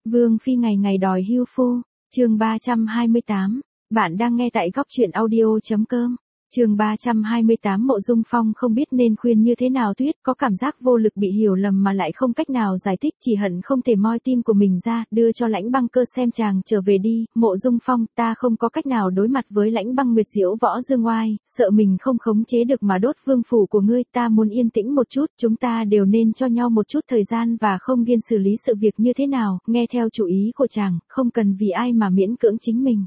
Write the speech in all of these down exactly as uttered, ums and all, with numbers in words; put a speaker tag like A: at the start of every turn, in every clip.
A: Vương phi ngày ngày đòi hưu phu, chương ba trăm hai mươi tám, bạn đang nghe tại góc truyện audio.com. Chương ba trăm hai mươi tám Mộ Dung Phong không biết nên khuyên như thế nào Tuyết, có cảm giác vô lực bị hiểu lầm mà lại không cách nào giải thích, chỉ hận không thể moi tim của mình ra, đưa cho Lãnh Băng Cơ xem chàng trở về đi, Mộ Dung Phong, ta không có cách nào đối mặt với Lãnh Băng Nguyệt Diễu Võ Dương Oai, sợ mình không khống chế được mà đốt vương phủ của ngươi, ta muốn yên tĩnh một chút, chúng ta đều nên cho nhau một chút thời gian và không biên xử lý sự việc như thế nào, nghe theo chủ ý của chàng, không cần vì ai mà miễn cưỡng chính mình.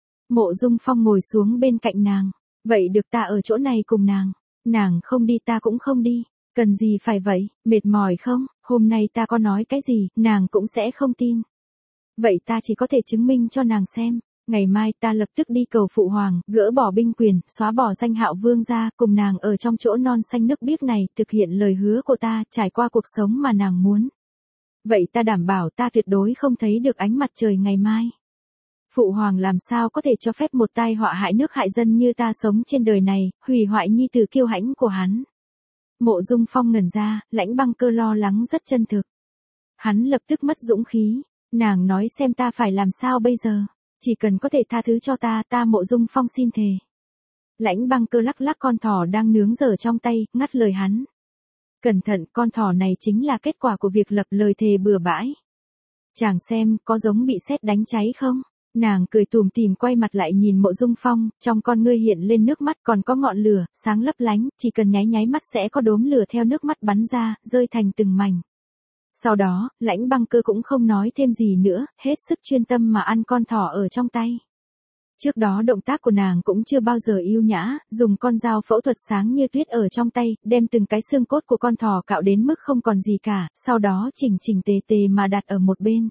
A: Mộ Dung Phong ngồi xuống bên cạnh nàng. Vậy được, ta ở chỗ này cùng nàng. Nàng không đi ta cũng không đi. Cần gì phải vậy, mệt mỏi không? Hôm nay ta có nói cái gì, nàng cũng sẽ không tin. Vậy ta chỉ có thể chứng minh cho nàng xem. Ngày mai ta lập tức đi cầu phụ hoàng, gỡ bỏ binh quyền, xóa bỏ danh hạo vương gia, cùng nàng ở trong chỗ non xanh nước biếc này, thực hiện lời hứa của ta, trải qua cuộc sống mà nàng muốn. Vậy ta đảm bảo ta tuyệt đối không thấy được ánh mặt trời ngày mai. Phụ hoàng làm sao có thể cho phép một tai họa hại nước hại dân như ta sống trên đời này, hủy hoại nhi tử kiêu hãnh của hắn. Mộ Dung Phong ngẩn ra, Lãnh Băng Cơ lo lắng rất chân thực. Hắn lập tức mất dũng khí, nàng nói xem ta phải làm sao bây giờ, chỉ cần có thể tha thứ cho ta, ta Mộ Dung Phong xin thề. Lãnh Băng Cơ lắc lắc con thỏ đang nướng dở trong tay, ngắt lời hắn. Cẩn thận, con thỏ này chính là kết quả của việc lập lời thề bừa bãi. Chàng xem, có giống bị sét đánh cháy không? Nàng cười tủm tỉm quay mặt lại nhìn Mộ Dung Phong, trong con ngươi hiện lên nước mắt, còn có ngọn lửa, sáng lấp lánh, chỉ cần nháy nháy mắt sẽ có đốm lửa theo nước mắt bắn ra, rơi thành từng mảnh. Sau đó, Lãnh Băng Cơ cũng không nói thêm gì nữa, hết sức chuyên tâm mà ăn con thỏ ở trong tay. Trước đó động tác của nàng cũng chưa bao giờ yêu nhã, dùng con dao phẫu thuật sáng như tuyết ở trong tay, đem từng cái xương cốt của con thỏ cạo đến mức không còn gì cả, sau đó chỉnh chỉnh tề tề mà đặt ở một bên.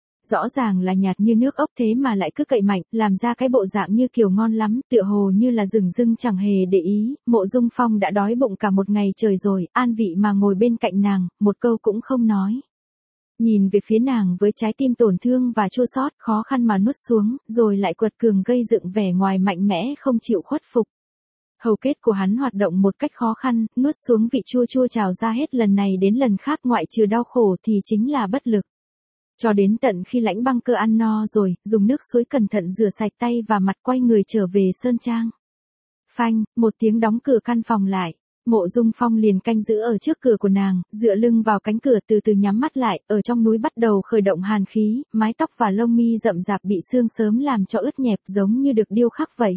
A: Rõ ràng là nhạt như nước ốc thế mà lại cứ cậy mạnh, làm ra cái bộ dạng như kiểu ngon lắm, tựa hồ như là rừng rưng chẳng hề để ý, Mộ Dung Phong đã đói bụng cả một ngày trời rồi, an vị mà ngồi bên cạnh nàng, một câu cũng không nói. Nhìn về phía nàng với trái tim tổn thương và chua xót, khó khăn mà nuốt xuống, rồi lại quật cường gây dựng vẻ ngoài mạnh mẽ không chịu khuất phục. Hầu kết của hắn hoạt động một cách khó khăn, nuốt xuống vị chua chua trào ra hết lần này đến lần khác, ngoại trừ đau khổ thì chính là bất lực. Cho đến tận khi Lãnh Băng Cơ ăn no rồi, dùng nước suối cẩn thận rửa sạch tay và mặt, quay người trở về sơn trang. Phanh, một tiếng đóng cửa căn phòng lại. Mộ Dung Phong liền canh giữ ở trước cửa của nàng, dựa lưng vào cánh cửa từ từ nhắm mắt lại, ở trong núi bắt đầu khởi động hàn khí, mái tóc và lông mi rậm rạp bị sương sớm làm cho ướt nhẹp giống như được điêu khắc vậy.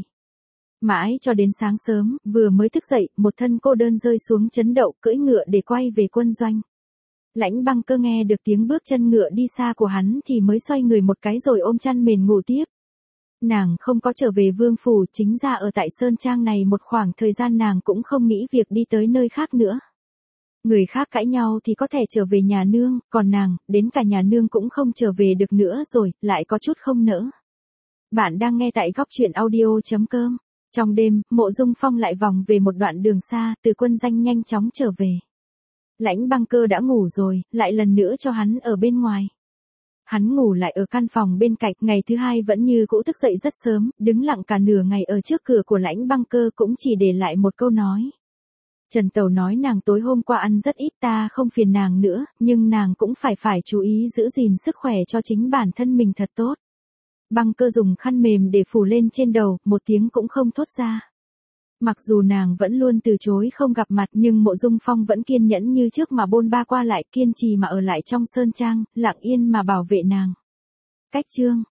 A: Mãi cho đến sáng sớm, vừa mới thức dậy, một thân cô đơn rơi xuống trấn đậu, cưỡi ngựa để quay về quân doanh. Lãnh Băng Cơ nghe được tiếng bước chân ngựa đi xa của hắn thì mới xoay người một cái rồi ôm chăn mền ngủ tiếp. Nàng không có trở về vương phủ, chính ra ở tại sơn trang này một khoảng thời gian nàng cũng không nghĩ việc đi tới nơi khác nữa. Người khác cãi nhau thì có thể trở về nhà nương, còn nàng, đến cả nhà nương cũng không trở về được nữa rồi, lại có chút không nỡ. Bạn đang nghe tại góc truyện audio.com. Trong đêm, Mộ Dung Phong lại vòng về một đoạn đường xa, từ quân doanh nhanh chóng trở về. Lãnh Băng Cơ đã ngủ rồi, lại lần nữa cho hắn ở bên ngoài. Hắn ngủ lại ở căn phòng bên cạnh, ngày thứ hai vẫn như cũ thức dậy rất sớm, đứng lặng cả nửa ngày ở trước cửa của Lãnh Băng Cơ cũng chỉ để lại một câu nói. Trần Tẩu nói nàng tối hôm qua ăn rất ít, ta không phiền nàng nữa, nhưng nàng cũng phải phải chú ý giữ gìn sức khỏe cho chính bản thân mình thật tốt. Băng Cơ dùng khăn mềm để phủ lên trên đầu, một tiếng cũng không thốt ra. Mặc dù nàng vẫn luôn từ chối không gặp mặt nhưng Mộ Dung Phong vẫn kiên nhẫn như trước mà bôn ba qua lại, kiên trì mà ở lại trong sơn trang, lặng yên mà bảo vệ nàng. Cách chương